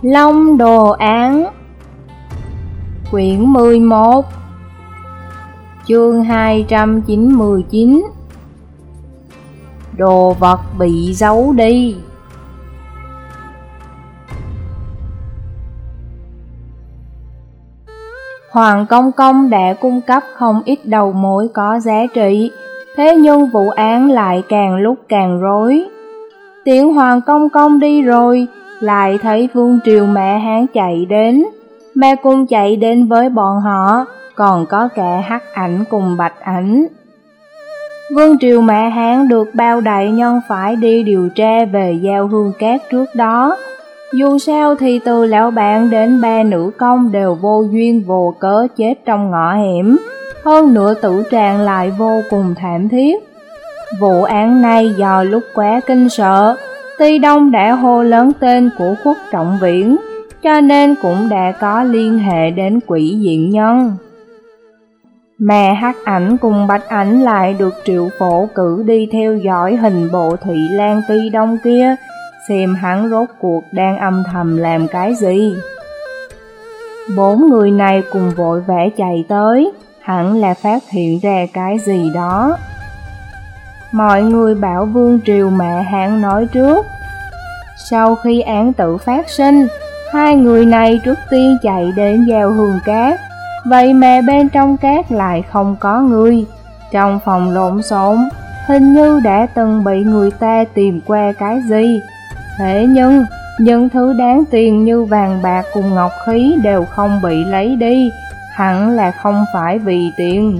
Long Đồ Án Quyển 11 Chương 299 Đồ vật bị giấu đi. Hoàng Công Công đã cung cấp không ít đầu mối có giá trị, thế nhưng vụ án lại càng lúc càng rối. Tiễn Hoàng Công Công đi rồi, lại thấy Vương Triều Mẹ Hán chạy đến. Mẹ cùng chạy đến với bọn họ, còn có cả Hắc Ảnh cùng Bạch Ảnh. Vương Triều Mẹ Hán được bao đại nhân phải đi điều tra về Giao Hương Cát trước đó. Dù sao thì từ lão bạn đến ba nữ công đều vô duyên vô cớ chết trong ngõ hẻm, hơn nữa tử trạng lại vô cùng thảm thiết. Vụ án này do lúc quá kinh sợ, Ti Đông đã hô lớn tên của Khuất Trọng Viễn, cho nên cũng đã có liên hệ đến Quỷ Diện Nhân. Mẹ Hắc Ảnh cùng Bạch Ảnh lại được Triệu Phổ cử đi theo dõi hình bộ Thụy Lan Ti Đông kia, xem hắn rốt cuộc đang âm thầm làm cái gì. Bốn người này cùng vội vã chạy tới, hẳn là phát hiện ra cái gì đó. Mọi người bảo Vương Triều Mẹ Hán nói trước. Sau khi án tử phát sinh, hai người này trước tiên chạy đến Giao Hương Cát, vậy mà bên trong cát lại không có người. Trong phòng lộn xộn, hình như đã từng bị người ta tìm qua cái gì. Thế nhưng, những thứ đáng tiền như vàng bạc cùng ngọc khí đều không bị lấy đi, hẳn là không phải vì tiền.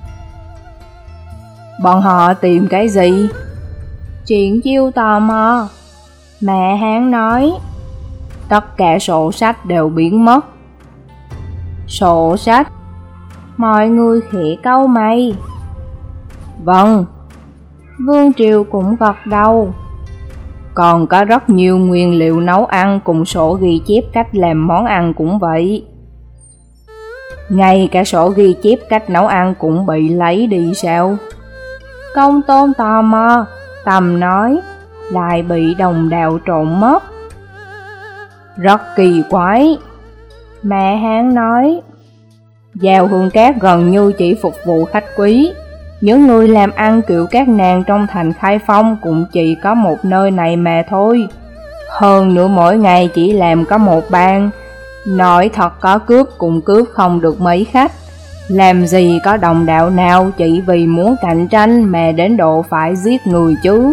Bọn họ tìm cái gì? Triển Chiêu tò mò. Mẹ Hán nói, tất cả sổ sách đều biến mất. Sổ sách? Mọi người khẽ cau mày. Vâng. Vương Triều cũng gật đầu. Còn có rất nhiều nguyên liệu nấu ăn cùng sổ ghi chép cách làm món ăn cũng vậy. Ngay cả sổ ghi chép cách nấu ăn cũng bị lấy đi sao? Công Tôn tò mò, Tầm nói, lại bị đồng đạo trộn mất. Rất kỳ quái. Mẹ Hán nói, Giao Hương Cát gần như chỉ phục vụ khách quý. Những người làm ăn kiểu các nàng trong thành Khai Phong cũng chỉ có một nơi này mà thôi. Hơn nữa mỗi ngày chỉ làm có một ban. Nói thật có cướp cũng cướp không được mấy khách. Làm gì có đồng đạo nào chỉ vì muốn cạnh tranh mà đến độ phải giết người chứ.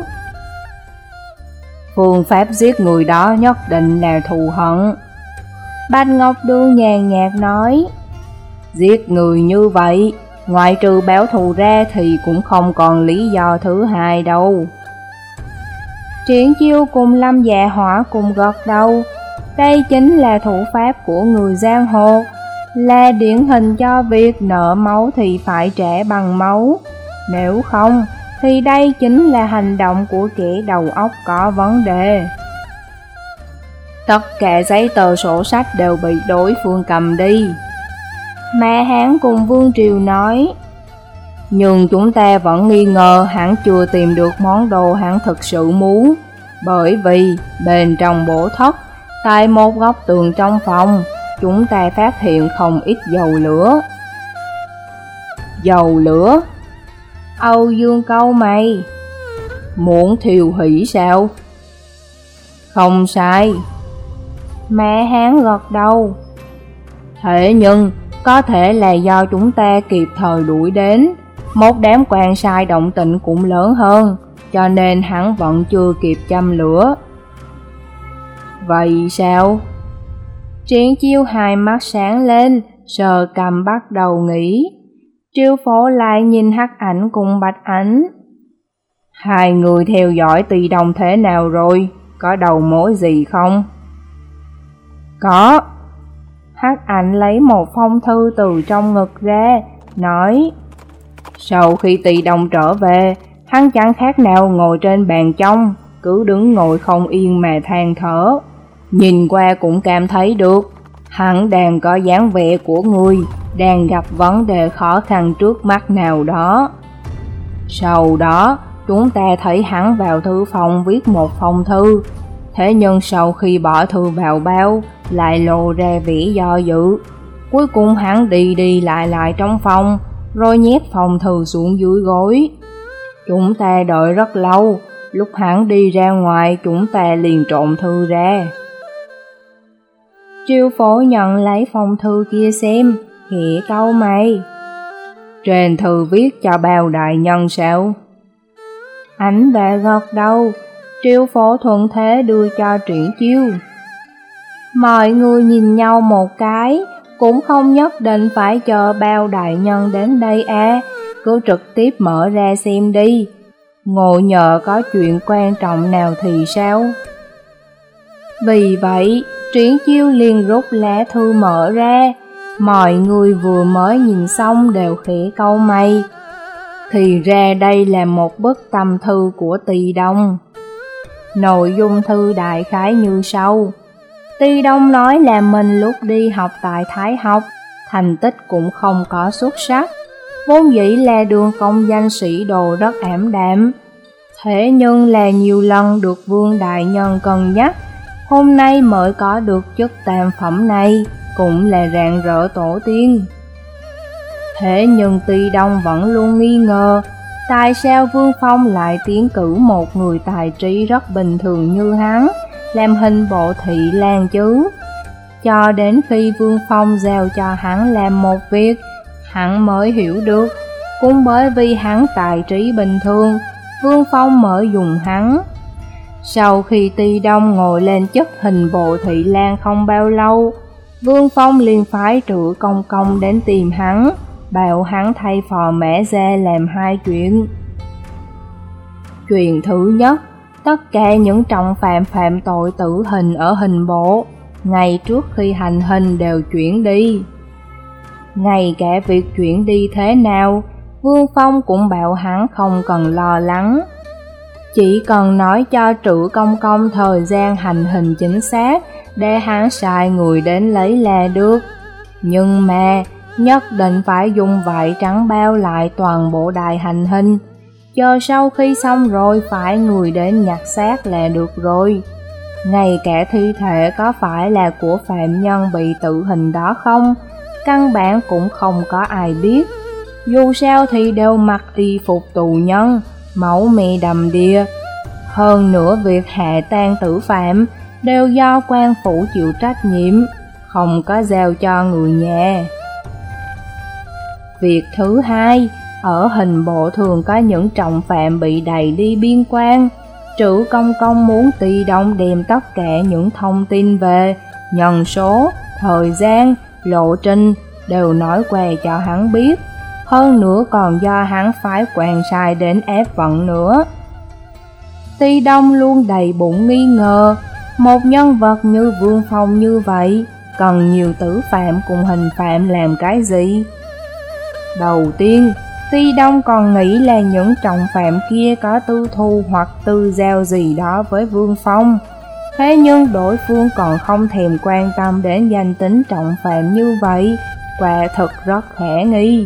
Phương pháp giết người đó nhất định là thù hận. Bạch Ngọc Đường nhàn nhạt nói, giết người như vậy, ngoại trừ báo thù ra thì cũng không còn lý do thứ hai đâu. Triển Chiêu cùng Lâm Dạ Hỏa cùng gật đầu. Đây chính là thủ pháp của người giang hồ, là điển hình cho việc nợ máu thì phải trả bằng máu. Nếu không, thì đây chính là hành động của kẻ đầu óc có vấn đề. Tất cả giấy tờ sổ sách đều bị đối phương cầm đi. Mẹ Hán cùng Vương Triều nói, nhưng chúng ta vẫn nghi ngờ hắn chưa tìm được món đồ hắn thực sự muốn, bởi vì bên trong bổ thất, tại một góc tường trong phòng, chúng ta phát hiện không ít dầu lửa. Dầu lửa? Âu Dương cau mày. Muốn thiêu hủy sao? Không sai. Mẹ Hán gật đầu. Thế nhưng, có thể là do chúng ta kịp thời đuổi đến. Một đám quan sai động tĩnh cũng lớn hơn, cho nên hắn vẫn chưa kịp châm lửa. Vậy sao? Triển Chiêu hai mắt sáng lên, sờ cằm bắt đầu nghĩ. Triệu Phổ lại nhìn Hắc Ảnh cùng Bạch Ảnh. Hai người theo dõi Ti Đông thế nào rồi? Có đầu mối gì không? Có. Hắc Ảnh lấy một phong thư từ trong ngực ra, nói, sau khi Ti Đông trở về, hắn chẳng khác nào ngồi trên bàn trong, cứ đứng ngồi không yên mà than thở. Nhìn qua cũng cảm thấy được, hắn đang có dáng vẻ của người đang gặp vấn đề khó khăn trước mắt nào đó. Sau đó, chúng ta thấy hắn vào thư phòng viết một phong thư. Thế nhưng sau khi bỏ thư vào bao, lại lộ ra vẻ do dự. Cuối cùng hắn đi lại trong phòng, rồi nhét phòng thư xuống dưới gối. Chúng ta đợi rất lâu, lúc hắn đi ra ngoài chúng ta liền trộm thư ra. Triệu Phổ nhận lấy phong thư kia xem, khẽ cau mày. Trên thư viết cho Bao đại nhân sao? Ảnh Vệ gật đầu, Triệu Phổ thuận thế đưa cho Triển Chiêu. Mọi người nhìn nhau một cái, cũng không nhất định phải chờ Bao đại nhân đến đây cứ trực tiếp mở ra xem đi. Ngộ nhờ có chuyện quan trọng nào thì sao? Vì vậy, Triển Chiêu liền rút lá thư mở ra. Mọi người vừa mới nhìn xong đều khẽ cau mày. Thì ra đây là một bức tâm thư của Tỳ Đông. Nội dung thư đại khái như sau. Tỳ Đông nói là mình lúc đi học tại Thái học, thành tích cũng không có xuất sắc, vốn dĩ là đường công danh sĩ đồ rất ảm đạm. Thế nhưng là nhiều lần được Vương đại nhân cân nhắc, hôm nay mới có được chức tam phẩm này, cũng là rạng rỡ tổ tiên. Thế nhưng Tỳ Đông vẫn luôn nghi ngờ, tại sao Vương Phong lại tiến cử một người tài trí rất bình thường như hắn làm hình bộ thị lang chứ? Cho đến khi Vương Phong giao cho hắn làm một việc, hắn mới hiểu được, cũng bởi vì hắn tài trí bình thường, Vương Phong mới dùng hắn. Sau khi Tỳ Đông ngồi lên chức hình bộ thị lang không bao lâu, Vương Phong liền phái Trữ Công Công đến tìm hắn, bảo hắn thay Phò Mã Gia làm hai chuyện. Chuyện thứ nhất, tất cả những trọng phạm phạm tội tử hình ở hình bộ, ngày trước khi hành hình đều chuyển đi. Ngay cả việc chuyển đi thế nào, Vương Phong cũng bảo hắn không cần lo lắng. Chỉ cần nói cho Trữ Công Công thời gian hành hình chính xác, để hắn sai người đến lấy là được. Nhưng mà nhất định phải dùng vải trắng bao lại toàn bộ đài hành hình, chờ sau khi xong rồi phải người đến nhặt xác là được rồi. Ngay cả thi thể có phải là của phạm nhân bị tử hình đó không, căn bản cũng không có ai biết. Dù sao thì đều mặc y phục tù nhân, máu me đầm đìa. Hơn nữa việc hạ tang tử phạm đều do quan phủ chịu trách nhiệm, không có giao cho người nhà. Việc thứ hai, ở hình bộ thường có những trọng phạm bị đày đi biên quan. Trữ Công Công muốn Tỳ Đông đem tất cả những thông tin về nhân số, thời gian, lộ trình đều nói qua cho hắn biết. Hơn nữa còn do hắn phái quan sai đến ép vận nữa. Tỳ Đông luôn đầy bụng nghi ngờ, một nhân vật như Vương Phong như vậy, cần nhiều tử phạm cùng hình phạm làm cái gì? Đầu tiên, Tỳ Đông còn nghĩ là những trọng phạm kia có tư thù hoặc tư giao gì đó với Vương Phong. Thế nhưng đối phương còn không thèm quan tâm đến danh tính trọng phạm như vậy, quả thực rất khả nghi.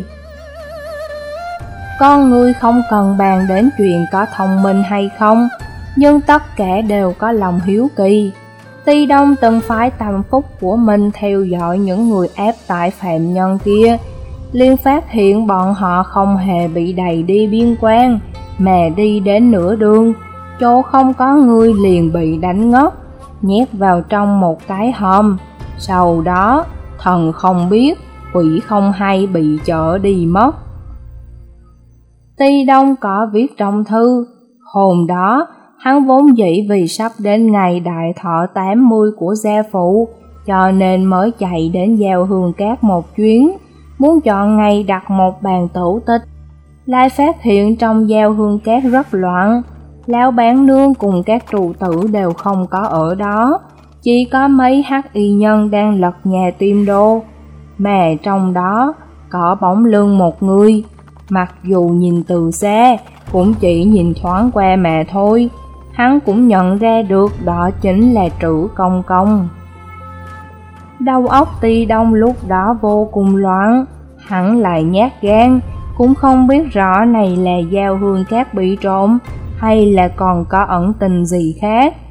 Con người không cần bàn đến chuyện có thông minh hay không, nhưng tất cả đều có lòng hiếu kỳ. Tỳ Đông từng phái tâm phúc của mình theo dõi những người ép tại phạm nhân kia, liền phát hiện bọn họ không hề bị đày đi biên quan, mà đi đến nửa đường, chỗ không có người liền bị đánh ngất, nhét vào trong một cái hòm. Sau đó, thần không biết, quỷ không hay bị chở đi mất. Tỳ Đông có viết trong thư, hôm đó, hắn vốn dĩ vì sắp đến ngày đại thọ 80 của gia phụ, cho nên mới chạy đến Giao Hương Cát một chuyến, muốn chọn ngày đặt một bàn tửu tịch. Lại phát hiện trong Giao Hương Cát rất loạn, lão bán nương cùng các trụ tử đều không có ở đó, chỉ có mấy hắc y nhân đang lật nhà tìm đồ, mà trong đó có bóng lưng một người. Mặc dù nhìn từ xa, cũng chỉ nhìn thoáng qua mà thôi, hắn cũng nhận ra được đó chính là Trữ Công Công. Đầu óc Tỳ Đông lúc đó vô cùng loạn, hắn lại nhát gan, cũng không biết rõ này là Giao Hương Cát bị trộm, hay là còn có ẩn tình gì khác.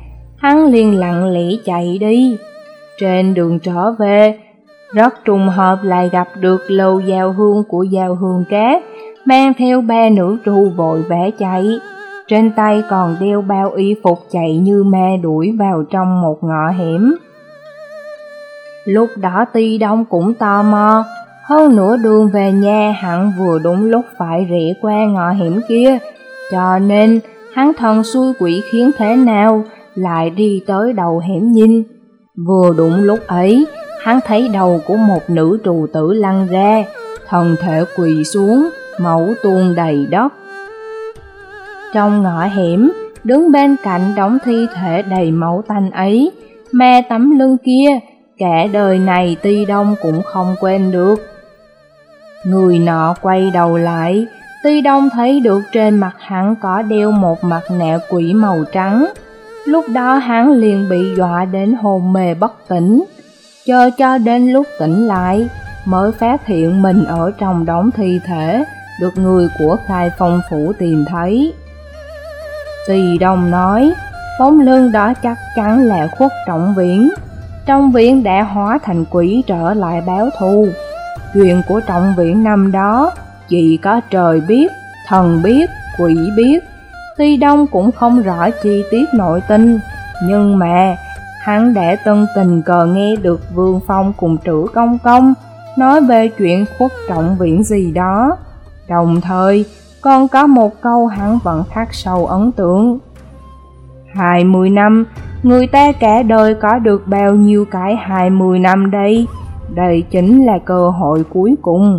hắn liền lặng lẽ chạy đi. Trên đường trở về, rất trùng hợp lại gặp được Lầu Giao Hương của Giao Hương Cát, mang theo 3 nữ trụ vội vã chạy. Trên tay còn đeo bao y phục, chạy như ma đuổi vào trong một ngõ hẻm. Lúc đó Ti Đông cũng tò mò, hơn nửa đường về nhà hẳn vừa đúng lúc phải rẽ qua ngõ hẻm kia, cho nên hắn thần xui quỷ khiến thế nào lại đi tới đầu hẻm nhìn. Vừa đúng lúc ấy, hắn thấy đầu của một nữ trù tử lăn ra, thân thể quỳ xuống, máu tuôn đầy đất. Trong ngõ hẻm, đứng bên cạnh đống thi thể đầy máu tanh ấy, mà tấm lưng kia, cả đời này Ti Đông cũng không quên được. Người nọ quay đầu lại, Ti Đông thấy được trên mặt hắn có đeo một mặt nạ quỷ màu trắng. Lúc đó hắn liền bị dọa đến hôn mê bất tỉnh, chờ cho đến lúc tỉnh lại mới phát hiện mình ở trong đống thi thể được người của Khai Phong phủ tìm thấy. Ti Đông nói, bóng lưng đó chắc chắn là Khuất Trọng Viễn. Trọng Viễn đã hóa thành quỷ trở lại báo thù. Chuyện của Trọng Viễn năm đó chỉ có trời biết, thần biết, quỷ biết. Ti Đông cũng không rõ chi tiết nội tình, nhưng mà hắn đã từng tình cờ nghe được Vương Phong cùng Trữ Công Công nói về chuyện Khuất Trọng Viễn gì đó. Đồng thời còn có một câu hắn vẫn khắc sâu ấn tượng: 20 năm, người ta cả đời có được bao nhiêu cái 20 năm đây? Đây chính là cơ hội cuối cùng.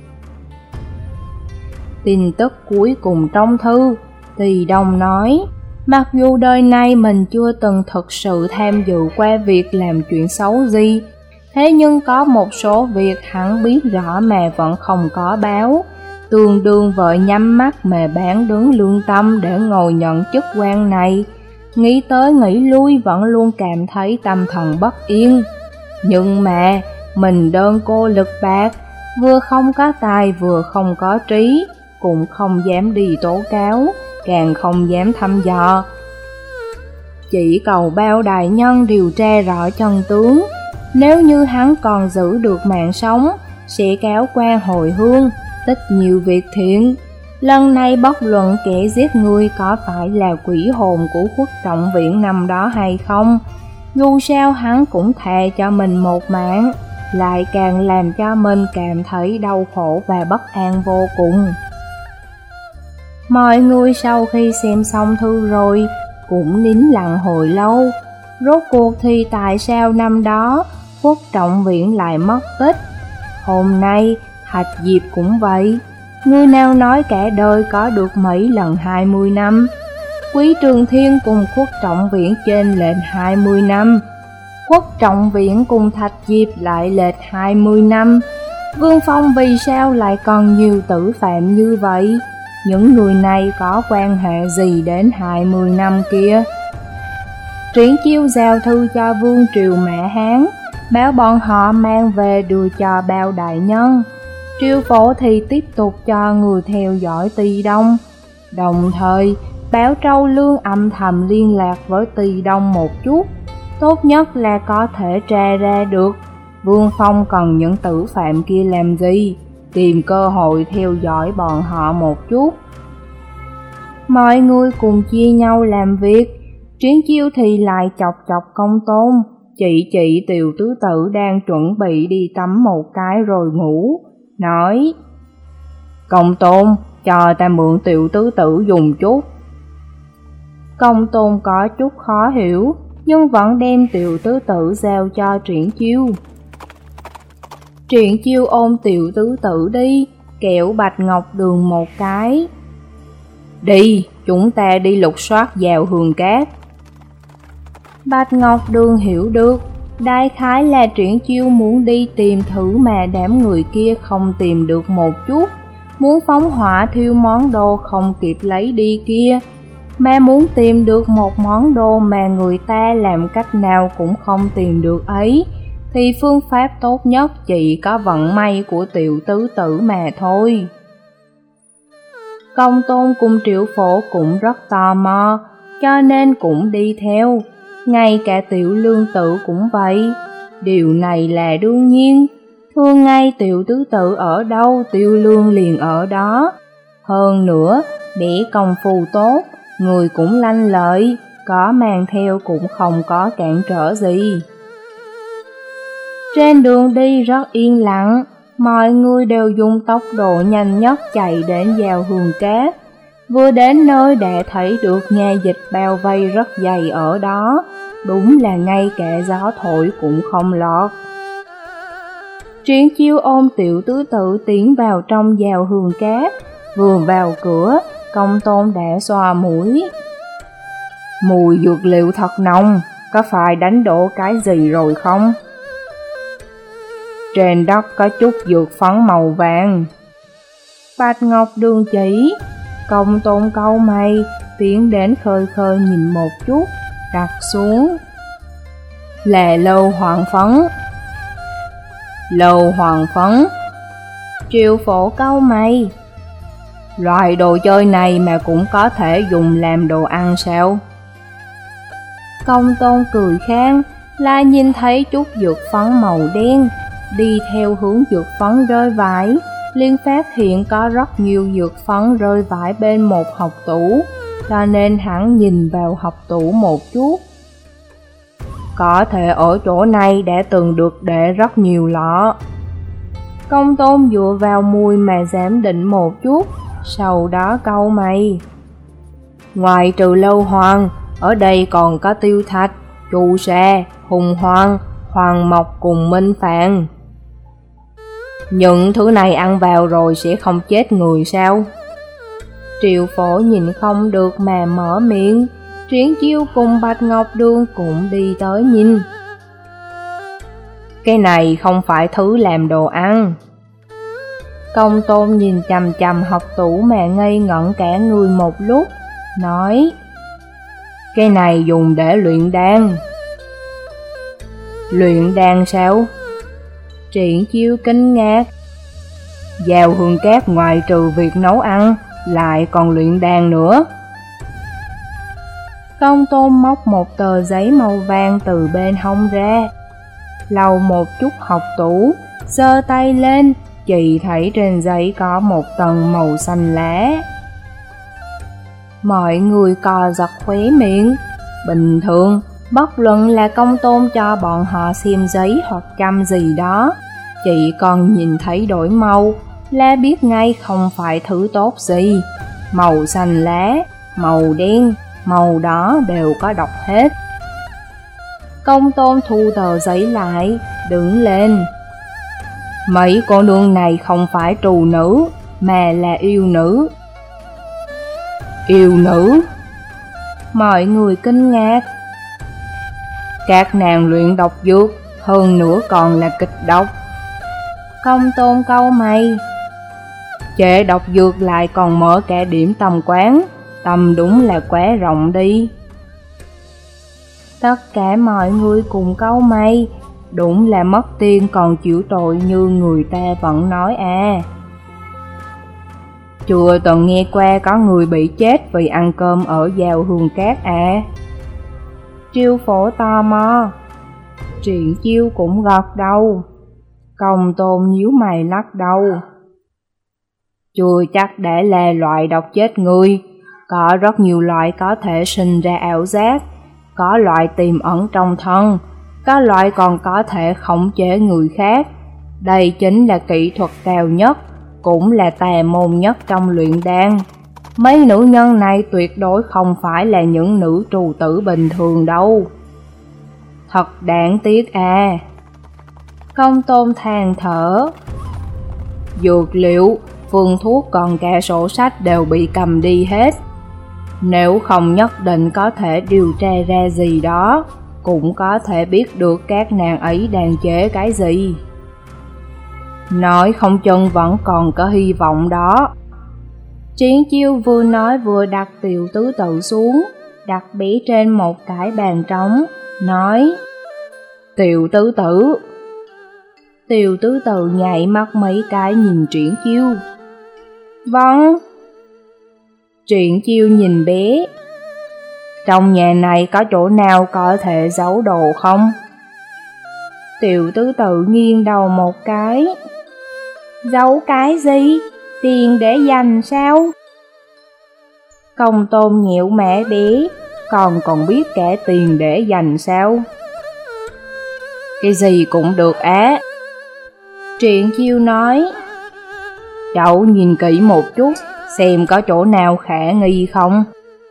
Tin tức cuối cùng trong thư, Ti Đông nói, mặc dù đời này mình chưa từng thực sự tham dự qua việc làm chuyện xấu gì, thế nhưng có một số việc hắn biết rõ mà vẫn không có báo, tương đương vợ nhắm mắt mà bán đứng lương tâm để ngồi nhận chức quan này. Nghĩ tới nghĩ lui vẫn luôn cảm thấy tâm thần bất yên. Nhưng mà mình đơn cô lực bạc, vừa không có tài vừa không có trí, cũng không dám đi tố cáo, càng không dám thăm dò. Chỉ cầu bao đại nhân điều tra rõ chân tướng. Nếu như hắn còn giữ được mạng sống, sẽ cáo quan hồi hương, tích nhiều việc thiện. Lần này bất luận kẻ giết người có phải là quỷ hồn của Khuất Trọng Viễn năm đó hay không, dù sao hắn cũng thà cho mình một mạng, lại càng làm cho mình cảm thấy đau khổ và bất an vô cùng. Mọi người sau khi xem xong thư rồi cũng nín lặng hồi lâu. Rốt cuộc thì tại sao năm đó Khuất Trọng Viễn lại mất tích? Hôm nay Thạch Diệp cũng vậy. Người nào nói cả đời có được mấy lần 20 năm? Quý Trường Thiên cùng Khuất Trọng Viễn trên lệch 20 năm. Khuất Trọng Viễn cùng Thạch Diệp lại lệch 20 năm. Vương Phong vì sao lại còn nhiều tử phạm như vậy? Những người này có quan hệ gì đến 20 năm kia? Triển Chiêu giao thư cho Vương Triều Mã Hán, báo bọn họ mang về đưa cho bao đại nhân. Triều Phổ thì tiếp tục cho người theo dõi Ti Đông. Đồng thời, báo Trâu Lương âm thầm liên lạc với Ti Đông một chút. Tốt nhất là có thể tra ra được Vương Phong cần những tử phạm kia làm gì, tìm cơ hội theo dõi bọn họ một chút. Mọi người cùng chia nhau làm việc. Triển Chiêu thì lại chọc chọc Công Tôn, chị Tiều tứ tử đang chuẩn bị đi tắm một cái rồi ngủ, nói: Công Tôn, cho ta mượn Tiều tứ tử dùng chút. Công Tôn có chút khó hiểu, nhưng vẫn đem Tiều tứ tử giao cho Triển Chiêu. Triển Chiêu ôm Tiều tứ tử đi, kẹo Bạch Ngọc Đường một cái. Đi, chúng ta đi lục soát Giao Hương Cát. Bạch Ngọc Đường hiểu được, đại khái là Triển Chiêu muốn đi tìm thử mà đám người kia không tìm được một chút, muốn phóng hỏa thiêu món đồ không kịp lấy đi kia, mà muốn tìm được một món đồ mà người ta làm cách nào cũng không tìm được ấy, thì phương pháp tốt nhất chỉ có vận may của Tiểu tứ tử mà thôi. Công Tôn cùng Triệu Phổ cũng rất tò mò, cho nên cũng đi theo. ngay cả Tiểu Lương Tự cũng vậy. Điều này là đương nhiên, thường ngày Tiểu tứ tự ở đâu Tiểu Lương liền ở đó. Hơn nữa, bé công phu tốt, người cũng lanh lợi, có mang theo cũng không có cản trở gì. Trên đường đi rất yên lặng, mọi người đều dùng tốc độ nhanh nhất chạy đến vào Hương Cát. Vừa đến nơi đã thấy được nhà dịch bao vây rất dày ở đó, đúng là ngay cả gió thổi cũng không lọt. Triển Chiêu ôm Tiểu tứ tự tiến vào trong vào Hương Cát, vừa vào cửa, Công Tôn đã xoa mũi. Mùi dược liệu thật nồng, có phải đánh đổ cái gì rồi không? Trên đất có chút dược phấn màu vàng. Bạch Ngọc Đường chỉ. Công Tôn cau mày, tiến đến khơi khơi nhìn một chút, đặt xuống. Là lâu hoàng phấn. Lâu hoàng phấn. Triệu Phổ cau mày. Loại đồ chơi này mà cũng có thể dùng làm đồ ăn sao? Công Tôn cười khan, là nhìn thấy chút dược phấn màu đen, đi theo hướng dược phấn rơi vãi, liền phát hiện có rất nhiều dược phấn rơi vãi bên một hộc tủ, cho nên hắn nhìn vào hộc tủ một chút. Có thể ở chỗ này đã từng được để rất nhiều lọ. Công Tôn dựa vào mùi mà giảm định một chút, sau đó cau mày. Ngoài trừ Lâu Hoàng, ở đây còn có Tiêu Thạch, Chu Sa, Hùng Hoàng, Hoàng Mộc cùng Minh Phạn. Những thứ này ăn vào rồi sẽ không chết người sao? Triệu Phổ nhìn không được mà mở miệng. Triển Chiêu cùng Bạch Ngọc Đường cũng đi tới nhìn. Cái này không phải thứ làm đồ ăn. Công Tôn nhìn chằm chằm hộc tủ mà ngây ngẩn cả người một lúc, nói: cái này dùng để luyện đan. Luyện đan sao? Triển Chiêu kinh ngạc. Vào Hương Cát ngoài trừ việc nấu ăn, lại còn luyện đan nữa. Công Tôn móc một tờ giấy màu vàng từ bên hông ra, lau một chút hộc tủ, giơ tay lên, chỉ thấy trên giấy có một tầng màu xanh lá. Mọi người co giật khóe miệng. Bình thường, bất luận là Công Tôn cho bọn họ xem giấy hoặc chăm gì đó, chỉ còn nhìn thấy đổi màu là biết ngay không phải thứ tốt gì. Màu xanh lá, màu đen, màu đỏ đều có độc hết. Công Tôn thu tờ giấy lại, đứng lên. Mấy cô nương này không phải trù nữ, mà là yêu nữ. Yêu nữ? Mọi người kinh ngạc. Các nàng luyện độc dược, hơn nữa còn là kịch độc. Công Tôn cau mày. Chế độc dược lại còn mở cả điểm tâm quán, tâm đúng là quá rộng đi. Tất cả mọi người cùng cau mày, đúng là mất tiền còn chịu tội như người ta vẫn nói à. Chưa từng nghe qua có người bị chết vì ăn cơm ở vào Hương Cát à. Triệu Phổ tò mò. Triển Chiêu cũng gật đầu. Công Tôn nhíu mày lắc đầu. Chưa chắc để là loại độc chết người, có rất nhiều loại có thể sinh ra ảo giác, có loại tiềm ẩn trong thân, có loại còn có thể khống chế người khác. Đây chính là kỹ thuật cao nhất, cũng là tà môn nhất trong luyện đan. Mấy nữ nhân này tuyệt đối không phải là những nữ trù tử bình thường đâu. Thật đáng tiếc à. Công Tôn than thở. Dược liệu, phương thuốc còn cả sổ sách đều bị cầm đi hết. Nếu không nhất định có thể điều tra ra gì đó, cũng có thể biết được các nàng ấy đang chế cái gì. Nói không chừng vẫn còn có hy vọng đó. Triển Chiêu vừa nói vừa đặt Tiểu tứ tự xuống, đặt bé trên một cái bàn trống, nói: Tiểu tứ tự. Tiểu tứ tự nhảy mắt mấy cái nhìn Triển Chiêu. Vâng. Triển Chiêu nhìn bé. Trong nhà này có chỗ nào có thể giấu đồ không? Tiểu tứ tự nghiêng đầu một cái. Giấu cái gì? Tiền để dành sao? Công Tôn nhẹo mẹ bé, còn biết kẻ tiền để dành sao? Cái gì cũng được á. Triển Chiêu nói. Cháu nhìn kỹ một chút, xem có chỗ nào khả nghi không?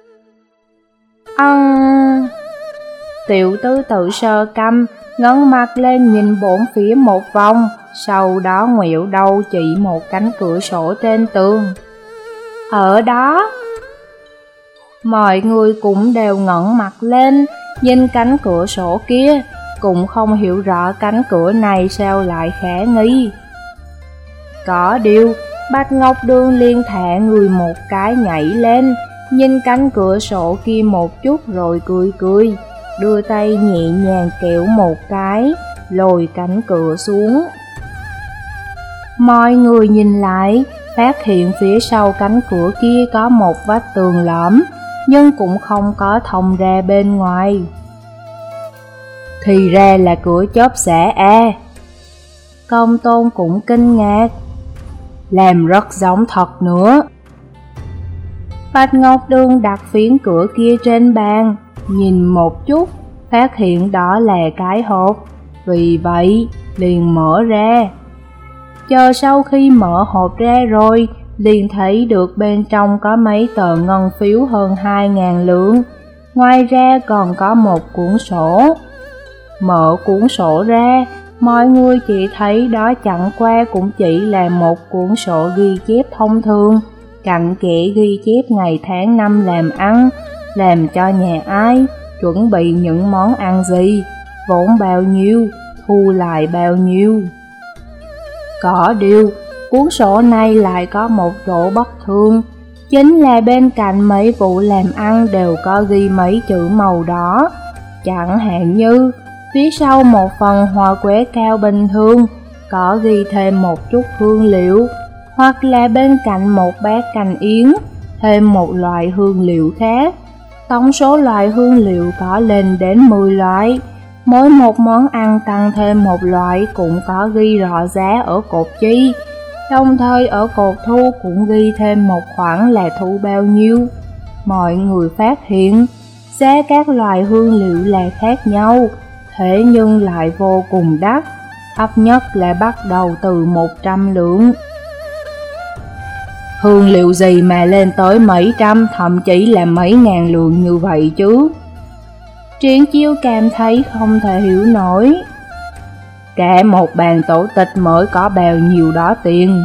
Tiểu tứ tự sơ căm, ngẩng mặt lên nhìn bốn phía một vòng, sau đó ngoẹo đầu chỉ một cánh cửa sổ trên tường. Ở đó. Mọi người cũng đều ngẩng mặt lên, nhìn cánh cửa sổ kia, cũng không hiểu rõ cánh cửa này sao lại khả nghi. Có điều, Bạch Ngọc Đường liền thả người một cái nhảy lên, nhìn cánh cửa sổ kia một chút rồi cười cười, đưa tay nhẹ nhàng kéo một cái, lôi cánh cửa xuống. Mọi người nhìn lại, phát hiện phía sau cánh cửa kia có một vách tường lõm, nhưng cũng không có thông ra bên ngoài. Thì ra là cửa chớp xả a. Công Tôn cũng kinh ngạc. Làm rất giống thật nữa. Bạch Ngọc Đường đặt phiến cửa kia trên bàn, nhìn một chút, phát hiện đó là cái hộp, vì vậy liền mở ra. Chờ sau khi mở hộp ra rồi, liền thấy được bên trong có mấy tờ ngân phiếu hơn 2.000 lượng, ngoài ra còn có một cuốn sổ. Mở cuốn sổ ra, mọi người chỉ thấy đó chẳng qua cũng chỉ là một cuốn sổ ghi chép thông thường, cặn kẽ ghi chép ngày tháng năm làm ăn, làm cho nhà ai, chuẩn bị những món ăn gì, vốn bao nhiêu, thu lại bao nhiêu. Có điều, cuốn sổ này lại có một chỗ bất thường, chính là bên cạnh mấy vụ làm ăn đều có ghi mấy chữ màu đỏ, chẳng hạn như phía sau một phần hoa quế cao bình thường, có ghi thêm một chút hương liệu, hoặc là bên cạnh một bát canh yến, thêm một loại hương liệu khác. Tổng số loại hương liệu có lên đến 10 loại, mỗi một món ăn tăng thêm một loại cũng có ghi rõ giá ở cột chi, đồng thời ở cột thu cũng ghi thêm một khoản là thu bao nhiêu. Mọi người phát hiện, giá các loại hương liệu là khác nhau, thế nhưng lại vô cùng đắt, thấp nhất là bắt đầu từ 100 lượng. Hương liệu gì mà lên tới mấy trăm, thậm chí là mấy ngàn lượng như vậy chứ? Triển Chiêu cảm thấy không thể hiểu nổi. Cả một bàn tổ tịch mới có bao nhiêu đó tiền.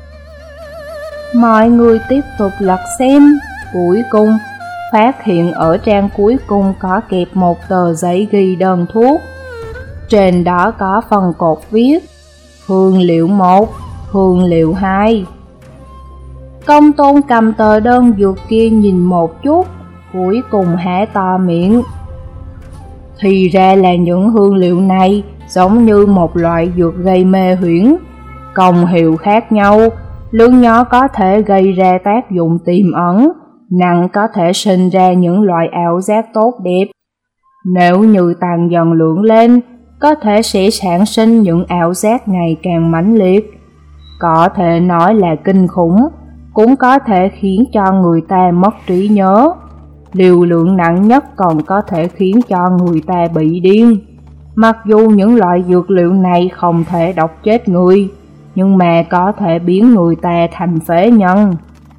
Mọi người tiếp tục lật xem, cuối cùng phát hiện ở trang cuối cùng có kẹp một tờ giấy ghi đơn thuốc. Trên đó có phần cột viết hương liệu 1, hương liệu 2. Công Tôn cầm tờ đơn dược kia nhìn một chút, cuối cùng há to miệng. Thì ra là những hương liệu này giống như một loại dược gây mê huyễn, công hiệu khác nhau, lượng nhỏ có thể gây ra tác dụng tiềm ẩn, nặng có thể sinh ra những loại ảo giác tốt đẹp. Nếu như tăng dần lượng lên, có thể sẽ sản sinh những ảo giác ngày càng mãnh liệt. Có thể nói là kinh khủng, cũng có thể khiến cho người ta mất trí nhớ. Liều lượng nặng nhất còn có thể khiến cho người ta bị điên. Mặc dù những loại dược liệu này không thể độc chết người, nhưng mà có thể biến người ta thành phế nhân.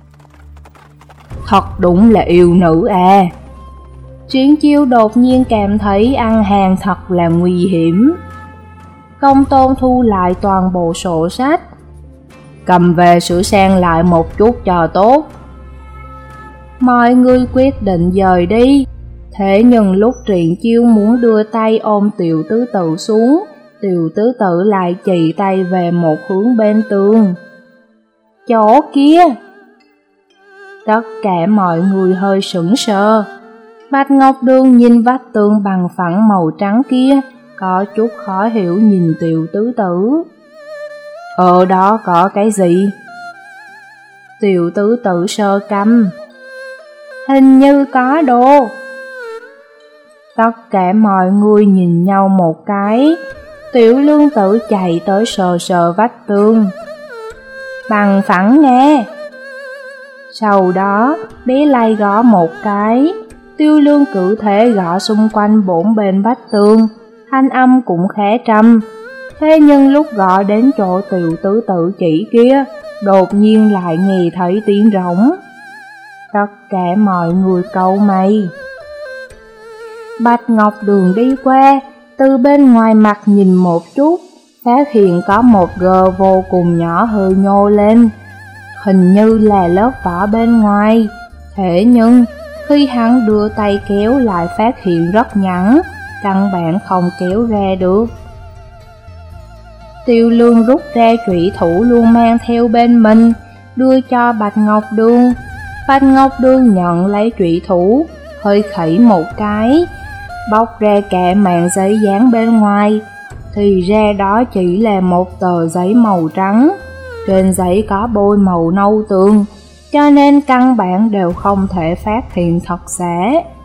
Thật đúng là yêu nữ à. Triển Chiêu đột nhiên cảm thấy ăn hàng thật là nguy hiểm. Công Tôn thu lại toàn bộ sổ sách, cầm về sửa sang lại một chút cho tốt. Mọi người quyết định dời đi. Thế nhưng lúc Triển Chiêu muốn đưa tay ôm Tiểu Tứ Tự xuống, Tiểu Tứ Tự lại chỉ tay về một hướng bên tường. Chỗ kia! Tất cả mọi người hơi sững sờ. Bạch Ngọc Đường nhìn vách tường bằng phẳng màu trắng kia, có chút khó hiểu nhìn Tiểu Tứ Tự. Ở đó có cái gì? Tiểu Tứ Tự sơ căm. Hình như có đồ. Tất cả mọi người nhìn nhau một cái. Tiểu Lương Tử chạy tới sờ sờ vách tường. Bằng phẳng nghe. Sau đó bé lay gõ một cái. Tiêu Lương cử thể gõ xung quanh bổn bên vách tường, thanh âm cũng khẽ trầm. Thế nhưng lúc gõ đến chỗ Tiểu Tứ Tử chỉ kia, đột nhiên lại nghe thấy tiếng rỗng. Tất cả mọi người cau mày. Bạch Ngọc Đường đi qua, từ bên ngoài mặt nhìn một chút, phát hiện có một gờ vô cùng nhỏ hơi nhô lên, hình như là lớp vỏ bên ngoài. Thế nhưng khi hắn đưa tay kéo lại phát hiện rất nhẵn, căn bản không kéo ra được. Tiêu Lương rút ra trụy thủ luôn mang theo bên mình, đưa cho Bạch Ngọc Đường. Bạch Ngọc Đường nhận lấy trụy thủ, hơi khẩy một cái, bóc ra cả màng giấy dán bên ngoài, thì ra đó chỉ là một tờ giấy màu trắng. Trên giấy có bôi màu nâu tường, cho nên căn bản đều không thể phát hiện thật giả.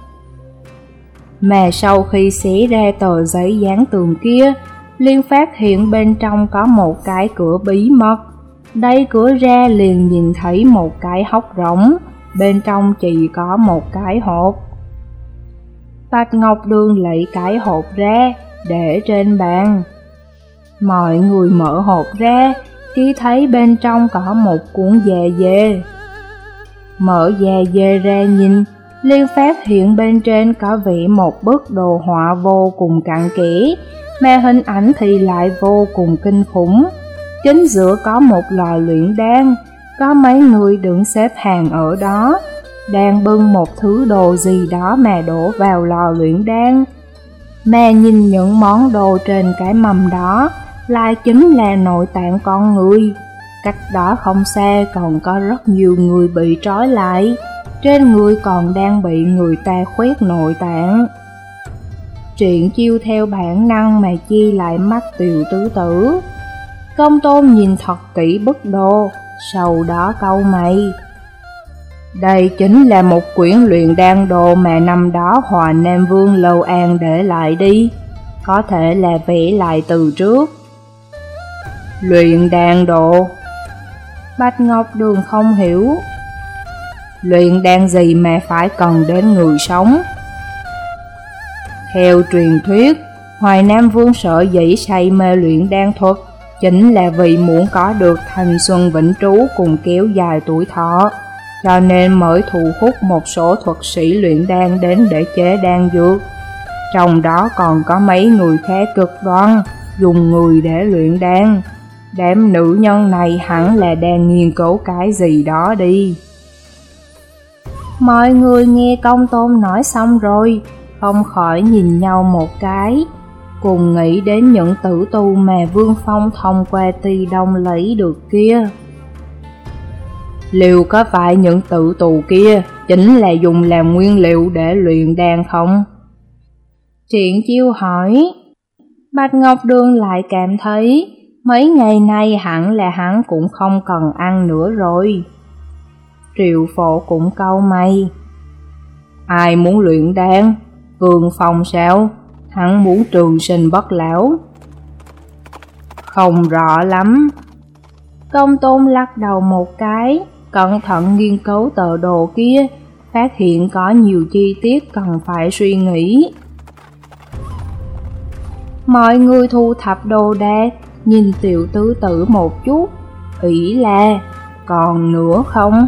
Mà sau khi xé ra tờ giấy dán tường kia, liền phát hiện bên trong có một cái cửa bí mật. Đẩy cửa ra liền nhìn thấy một cái hốc rỗng, bên trong chỉ có một cái hộp. Bạch Ngọc Đường lấy cái hộp ra, để trên bàn. Mọi người mở hộp ra, chỉ thấy bên trong có một cuốn da dê. Mở da dê ra nhìn, liền phát hiện bên trên có vẽ một bức đồ họa vô cùng cặn kẽ, mà hình ảnh thì lại vô cùng kinh khủng. Chính giữa có một lò luyện đan, có mấy người đứng xếp hàng ở đó, đang bưng một thứ đồ gì đó mà đổ vào lò luyện đan. Mà nhìn những món đồ trên cái mâm đó, lại chính là nội tạng con người. Cách đó không xa còn có rất nhiều người bị trói lại, trên người còn đang bị người ta khoét nội tạng. Triển Chiêu theo bản năng mà chia lại mắt Tiểu Tứ Tử. Công Tôn nhìn thật kỹ bức đồ, sau đó cau mày. Đây chính là một quyển luyện đan đồ mà năm đó Hòa Nam Vương Lâu An để lại đi, có thể là vẽ lại từ trước. Luyện đan đồ? Bạch Ngọc Đường không hiểu. Luyện đan gì mà phải cần đến người sống? Theo truyền thuyết, Hoài Nam Vương sở dĩ say mê luyện đan thuật chính là vì muốn có được thanh xuân vĩnh trú cùng kéo dài tuổi thọ, cho nên mới thu hút một số thuật sĩ luyện đan đến để chế đan dược. Trong đó còn có mấy người khác cực đoan, dùng người để luyện đan. Đám nữ nhân này hẳn là đang nghiên cứu cái gì đó đi. Mọi người nghe Công Tôn nói xong rồi, không khỏi nhìn nhau một cái, cùng nghĩ đến những tử tù mà Vương Phong thông qua Ti Đông lấy được kia. Liệu có phải những tử tù kia chính là dùng làm nguyên liệu để luyện đan không? Triển Chiêu hỏi. Bạch Ngọc Đường lại cảm thấy mấy ngày nay hẳn là hắn cũng không cần ăn nữa rồi. Triệu Phổ cũng cau mày. Ai muốn luyện đan? Vương Phong sao? Hắn muốn trường sinh bất lão. Không rõ lắm. Công Tôn lắc đầu một cái, cẩn thận nghiên cứu tờ đồ kia, phát hiện có nhiều chi tiết cần phải suy nghĩ. Mọi người thu thập đồ đạc, nhìn Tiểu Tứ Tử một chút, ý là còn nữa không?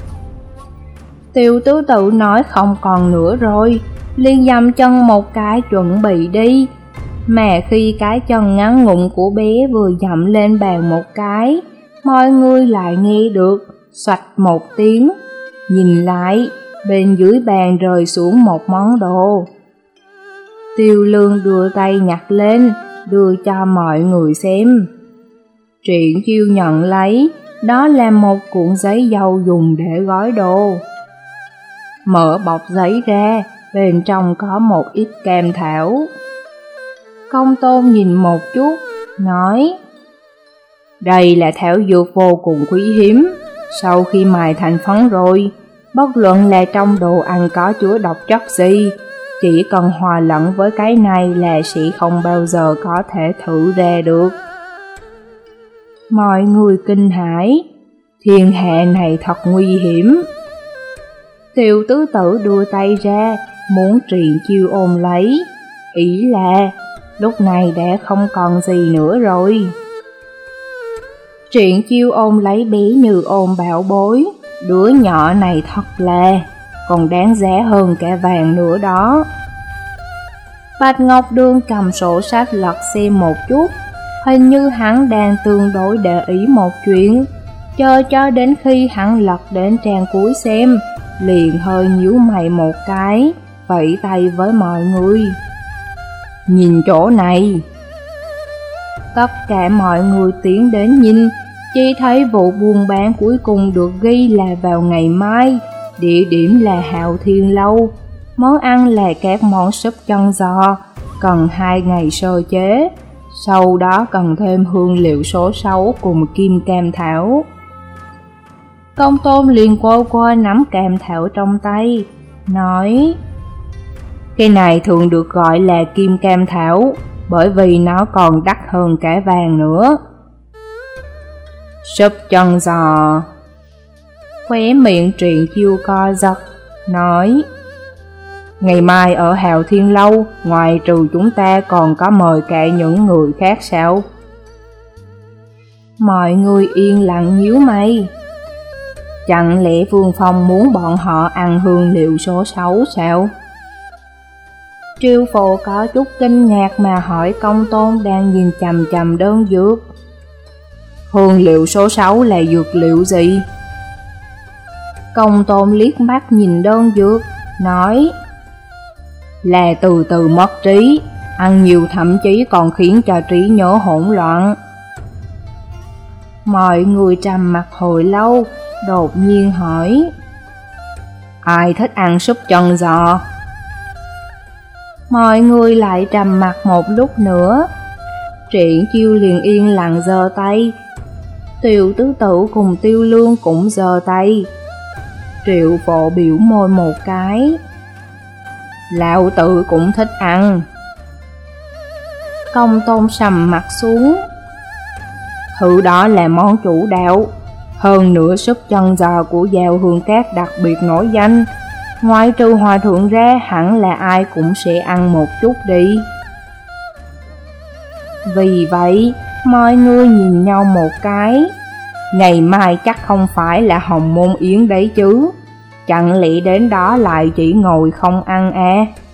Tiểu Tứ Tử nói không còn nữa rồi, liền dậm chân một cái chuẩn bị đi. Mà khi cái chân ngắn ngủn của bé vừa dậm lên bàn một cái, mọi người lại nghe được xoạch một tiếng. Nhìn lại, bên dưới bàn rơi xuống một món đồ. Tiêu Lương đưa tay nhặt lên, đưa cho mọi người xem. Triển Chiêu nhận lấy, đó là một cuộn giấy dầu dùng để gói đồ. Mở bọc giấy ra, bên trong có một ít cam thảo. Công Tôn nhìn một chút, nói: Đây là thảo dược vô cùng quý hiếm, sau khi mài thành phấn rồi, bất luận là trong đồ ăn có chứa độc chất gì, chỉ cần hòa lẫn với cái này là sẽ không bao giờ có thể thử ra được. Mọi người kinh hãi, thiên hạ này thật nguy hiểm. Tiêu tứ tử đưa tay ra, muốn Triền Chiêu ôm lấy, ý là lúc này đã không còn gì nữa rồi. Triền Chiêu ôm lấy bé như ôm bảo bối, đứa nhỏ này thật là còn đáng giá hơn cả vàng nữa đó. Bạch Ngọc Đường cầm sổ sách lật xem một chút, hình như hắn đang tương đối để ý một chuyện, chờ cho đến khi hắn lật đến trang cuối xem, liền hơi nhíu mày một cái, vẫy tay với mọi người. Nhìn chỗ này. Tất cả mọi người tiến đến nhìn, chỉ thấy vụ buôn bán cuối cùng được ghi là vào ngày mai, địa điểm là Hạo Thiên Lâu, món ăn là các món súp chân giò, cần 2 ngày sơ chế, sau đó cần thêm hương liệu số 6 cùng kim cam thảo. Công Tôn liền quơ quơ nắm cam thảo trong tay, nói: cái này thường được gọi là kim cam thảo, bởi vì nó còn đắt hơn cả vàng nữa. Súp chân giò. Khóe miệng Triền Chiêu co giật, nói: ngày mai ở Hạo Thiên Lâu, ngoài trừ chúng ta còn có mời cả những người khác sao? Mọi người yên lặng nhíu mày. Chẳng lẽ Vương Phong muốn bọn họ ăn hương liệu số 6 sao? Triều Phổ có chút kinh ngạc mà hỏi Công Tôn đang nhìn chằm chằm đơn dược. Hương liệu số 6 là dược liệu gì? Công Tôn liếc mắt nhìn đơn dược, nói: là từ từ mất trí, ăn nhiều thậm chí còn khiến cho trí nhớ hỗn loạn. Mọi người trầm mặc hồi lâu, đột nhiên hỏi: ai thích ăn súp chân giò? Mọi người lại trầm mặc một lúc nữa. Triền Chiêu liền yên lặng giơ tay, Tiêu tứ tử cùng Tiêu Lương cũng giơ tay. Triệu Phổ biểu môi một cái: lão tử cũng thích ăn. Công Tôn sầm mặt xuống: thứ đó là món chủ đạo, hơn nữa súp chân giò của Giao Hương Cát đặc biệt nổi danh, ngoại trừ hòa thượng ra hẳn là ai cũng sẽ ăn một chút đi. Vì vậy, mọi người nhìn nhau một cái. Ngày mai chắc không phải là Hồng Môn Yến đấy chứ, chẳng lẽ đến đó lại chỉ ngồi không ăn à?